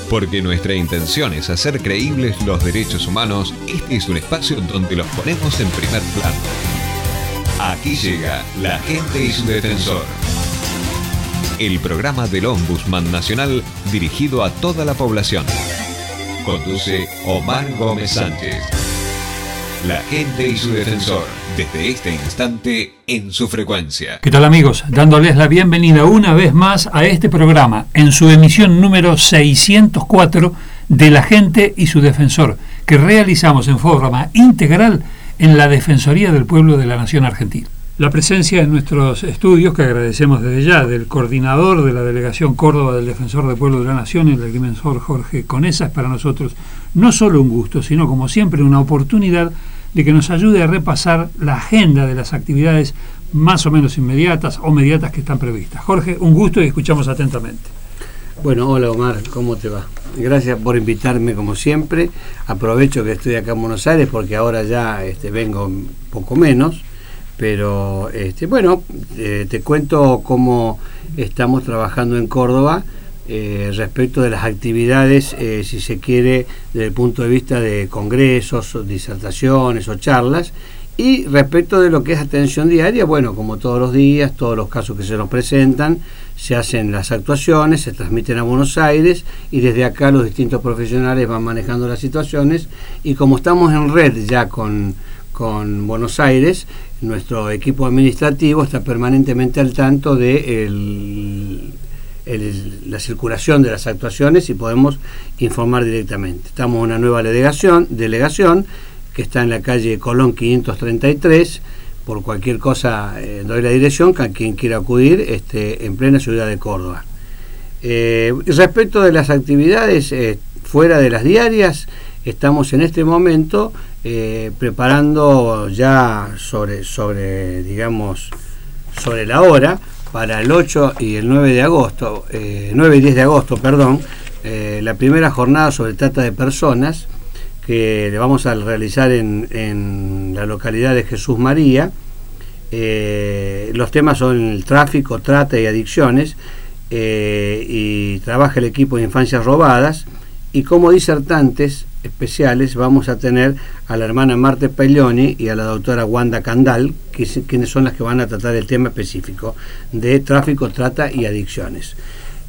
Porque nuestra intención es hacer creíbles los derechos humanos, este es un espacio donde los ponemos en primer plano. Aquí llega La Gente y su Defensor. El programa del Ombudsman Nacional dirigido a toda la población. Conduce Omar Gómez Sánchez. La Gente y su Defensor, desde este instante en su frecuencia. ¿Qué tal, amigos? Dándoles la bienvenida una vez más a este programa, en su emisión número 604 de La Gente y su Defensor, que realizamos en forma integral en la Defensoría del Pueblo de la Nación Argentina. La presencia en nuestros estudios, que agradecemos desde ya, del coordinador de la Delegación Córdoba del Defensor del Pueblo de la Nación, el agrimensor Jorge Conesa, es para nosotros no solo un gusto, sino como siempre una oportunidad de que nos ayude a repasar la agenda de las actividades más o menos inmediatas o mediatas que están previstas. Jorge, un gusto y escuchamos atentamente. Bueno, hola Omar, ¿cómo te va? Gracias por invitarme como siempre. Aprovecho que estoy acá en Buenos Aires porque ahora ya vengo un poco menos, pero te cuento cómo estamos trabajando en Córdoba respecto de las actividades, si se quiere, desde el punto de vista de congresos, o disertaciones o charlas, y respecto de lo que es atención diaria, bueno, como todos los días, todos los casos que se nos presentan, se hacen las actuaciones, se transmiten a Buenos Aires y desde acá los distintos profesionales van manejando las situaciones, y como estamos en red ya con Buenos Aires, nuestro equipo administrativo está permanentemente al tanto de la circulación de las actuaciones y podemos informar directamente. Estamos en una nueva delegación que está en la calle Colón 533. Por cualquier cosa doy la dirección a quien quiera acudir, en plena ciudad de Córdoba. Respecto de las actividades fuera de las diarias, estamos en este momento preparando ya sobre la hora para el 8 y el 9 de agosto, 9 y 10 de agosto, la primera jornada sobre trata de personas que le vamos a realizar en la localidad de Jesús María. Los temas son el tráfico, trata y adicciones, y trabaja el equipo de infancias robadas, y como disertantes especiales vamos a tener a la hermana Marta Paglioni y a la doctora Wanda Candal, quienes son las que van a tratar el tema específico de tráfico, trata y adicciones.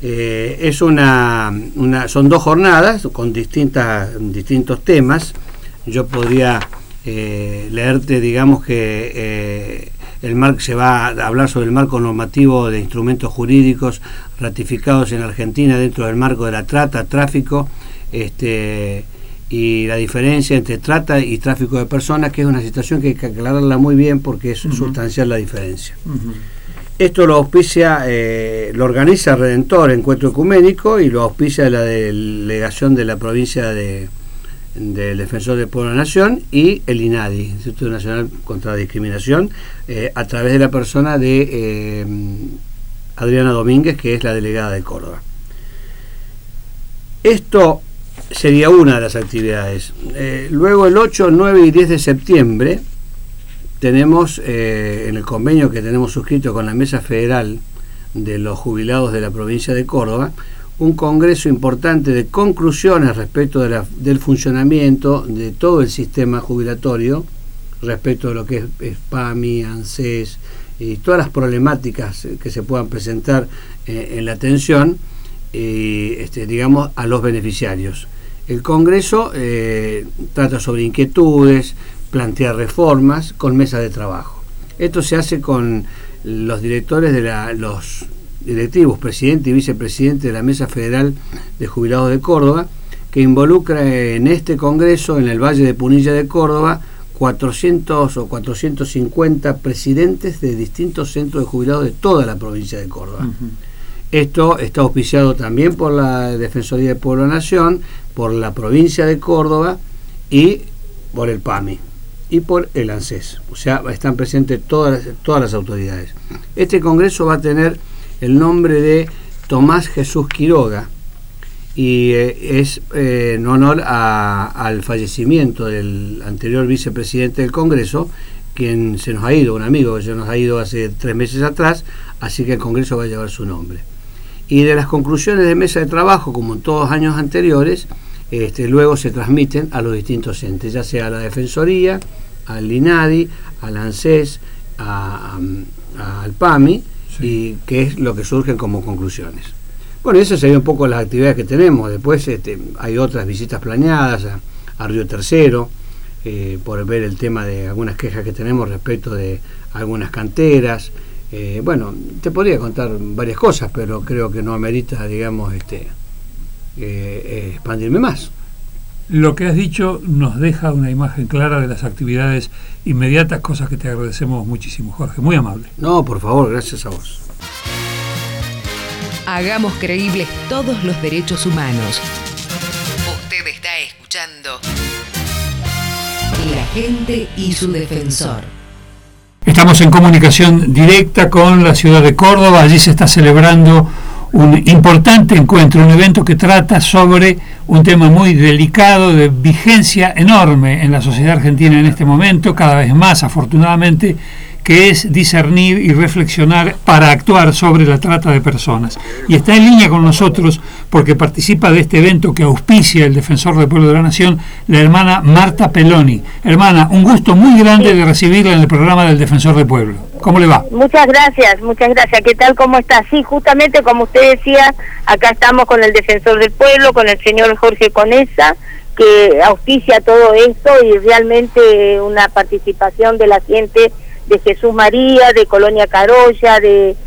Son dos jornadas con distintos temas. Yo podría leerte, digamos que se va a hablar sobre el marco normativo de instrumentos jurídicos ratificados en Argentina dentro del marco de la trata, tráfico, y la diferencia entre trata y tráfico de personas, que es una situación que hay que aclararla muy bien porque es sustancial la diferencia. Esto lo auspicia, lo organiza Redentor Encuentro Ecuménico, y lo auspicia la delegación de la provincia del Defensor del Pueblo de la Nación y el INADI, Instituto Nacional contra la Discriminación, a través de la persona de Adriana Domínguez, que es la delegada de Córdoba. Esto sería una de las actividades. Luego el 8, 9 y 10 de septiembre tenemos, en el convenio que tenemos suscrito con la Mesa Federal de los Jubilados de la provincia de Córdoba, un congreso importante de conclusiones respecto del funcionamiento de todo el sistema jubilatorio, respecto de lo que es PAMI, ANSES y todas las problemáticas que se puedan presentar en la atención, a los beneficiarios. El Congreso trata sobre inquietudes, plantea reformas con mesas de trabajo. Esto se hace con los directores los directivos, presidente y vicepresidente de la Mesa Federal de Jubilados de Córdoba, que involucra en este Congreso, en el Valle de Punilla de Córdoba, 400 o 450 presidentes de distintos centros de jubilados de toda la provincia de Córdoba. Esto está auspiciado también por la Defensoría del Pueblo de la Nación, por la provincia de Córdoba y por el PAMI y por el ANSES. O sea, están presentes todas las autoridades. Este congreso va a tener el nombre de Tomás Jesús Quiroga, y es en honor al fallecimiento del anterior vicepresidente del Congreso, quien se nos ha ido, un amigo que se nos ha ido hace 3 meses atrás, así que el Congreso va a llevar su nombre. y de las conclusiones de mesa de trabajo, como en todos los años anteriores, luego se transmiten a los distintos entes, ya sea a la Defensoría, al INADI, al ANSES, al PAMI, y que es lo que surgen como conclusiones. Bueno, esas serían un poco las actividades que tenemos. Después hay otras visitas planeadas a Río Tercero, por ver el tema de algunas quejas que tenemos respecto de algunas canteras. Bueno, te podría contar varias cosas, pero creo que no amerita, digamos, expandirme más. Lo que has dicho nos deja una imagen clara de las actividades inmediatas, cosas que te agradecemos muchísimo, Jorge, muy amable. No, por favor, gracias a vos. Hagamos creíbles todos los derechos humanos. Usted está escuchando La Gente y su Defensor. Estamos en comunicación directa con la ciudad de Córdoba. Allí se está celebrando un importante encuentro, un evento que trata sobre un tema muy delicado, de vigencia enorme en la sociedad argentina en este momento, cada vez más afortunadamente, que es discernir y reflexionar para actuar sobre la trata de personas. Y está en línea con nosotros, porque participa de este evento que auspicia el Defensor del Pueblo de la Nación, la hermana Marta Peloni. Hermana, un gusto muy grande de recibirla en el programa del Defensor del Pueblo. ¿Cómo le va? Muchas gracias. ¿Qué tal? ¿Cómo está? Sí, justamente como usted decía, acá estamos con el Defensor del Pueblo, con el señor Jorge Conesa, que auspicia todo esto, y realmente una participación de la gente de Jesús María, de Colonia Carolla, de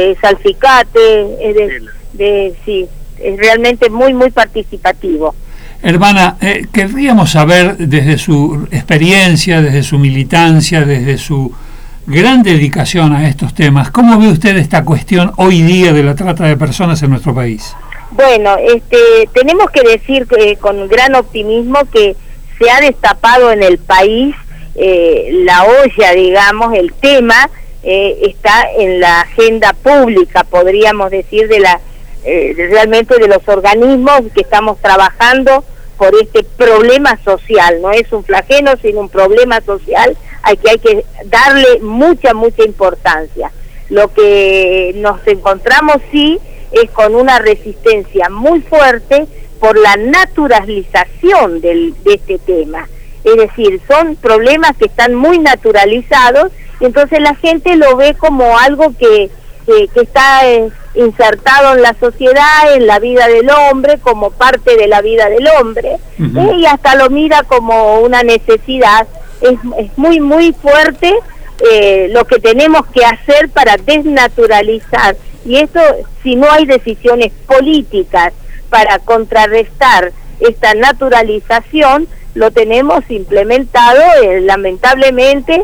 Salficate, sí, es realmente muy, muy participativo. Hermana, querríamos saber desde su experiencia, desde su militancia, desde su gran dedicación a estos temas, ¿cómo ve usted esta cuestión hoy día de la trata de personas en nuestro país? Bueno, tenemos que decir que con gran optimismo que se ha destapado en el país la olla, digamos, el tema está en la agenda pública, podríamos decir, realmente de los organismos que estamos trabajando por este problema social. No es un flagelo, sino un problema social hay que darle mucha importancia. Lo que nos encontramos sí es con una resistencia muy fuerte por la naturalización de este tema. Es decir, son problemas que están muy naturalizados, y entonces la gente lo ve como algo que está insertado en la sociedad, en la vida del hombre, como parte de la vida del hombre, y hasta lo mira como una necesidad. Es muy fuerte lo que tenemos que hacer para desnaturalizar, y eso, si no hay decisiones políticas para contrarrestar esta naturalización, lo tenemos implementado lamentablemente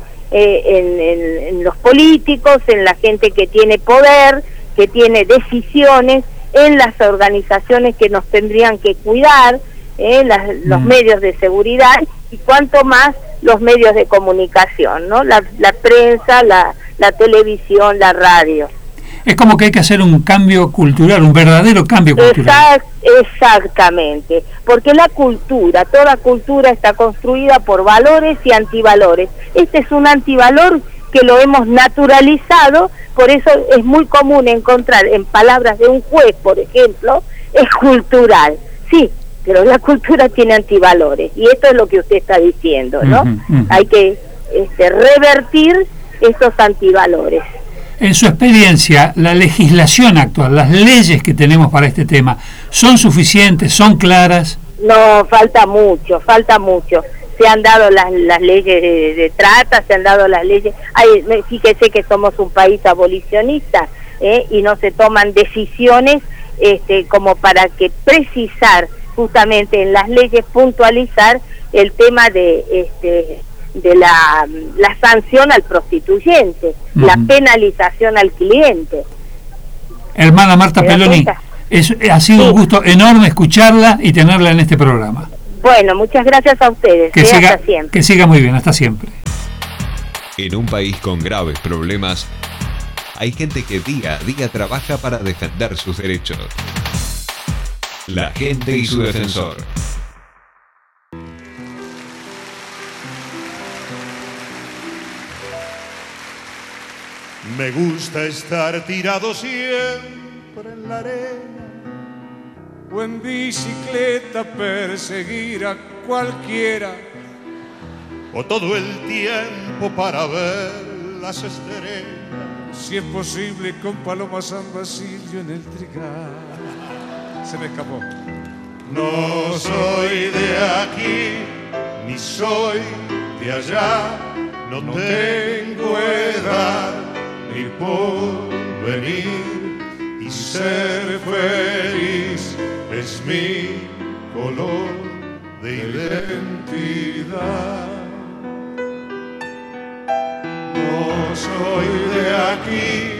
en los políticos, en la gente que tiene poder, que tiene decisiones, en las organizaciones que nos tendrían que cuidar, los medios de seguridad, y cuanto más los medios de comunicación, ¿no? La prensa, la televisión, la radio. Es como que hay que hacer un cambio cultural, un verdadero cambio cultural. Exactamente, porque la cultura, toda cultura está construida por valores y antivalores. Este es un antivalor que lo hemos naturalizado, por eso es muy común encontrar en palabras de un juez, por ejemplo, es cultural. Sí, pero la cultura tiene antivalores, y esto es lo que usted está diciendo, ¿no? Hay que revertir estos antivalores. En su experiencia, la legislación actual, las leyes que tenemos para este tema, ¿son suficientes, son claras? No, falta mucho. Se han dado las leyes de trata, se han dado las leyes... fíjese que somos un país abolicionista, y no se toman decisiones como para que precisar justamente en las leyes, puntualizar el tema de la sanción al prostituyente, la penalización al cliente. Hermana Marta Peloni, ha sido un gusto enorme escucharla y tenerla en este programa. Bueno, muchas gracias a ustedes. Hasta siempre. Que siga muy bien, hasta siempre. En un país con graves problemas, hay gente que día a día trabaja para defender sus derechos. La Gente y su Defensor. Me gusta estar tirado siempre siempre en la arena, o en bicicleta perseguir a cualquiera, o todo el tiempo para ver las estrellas. Si es posible con Paloma San Basilio en el trigal. Se me escapó. No soy de aquí, ni soy de allá, no tengo edad ni porvenir, y ser feliz es mi color de identidad. No soy de aquí,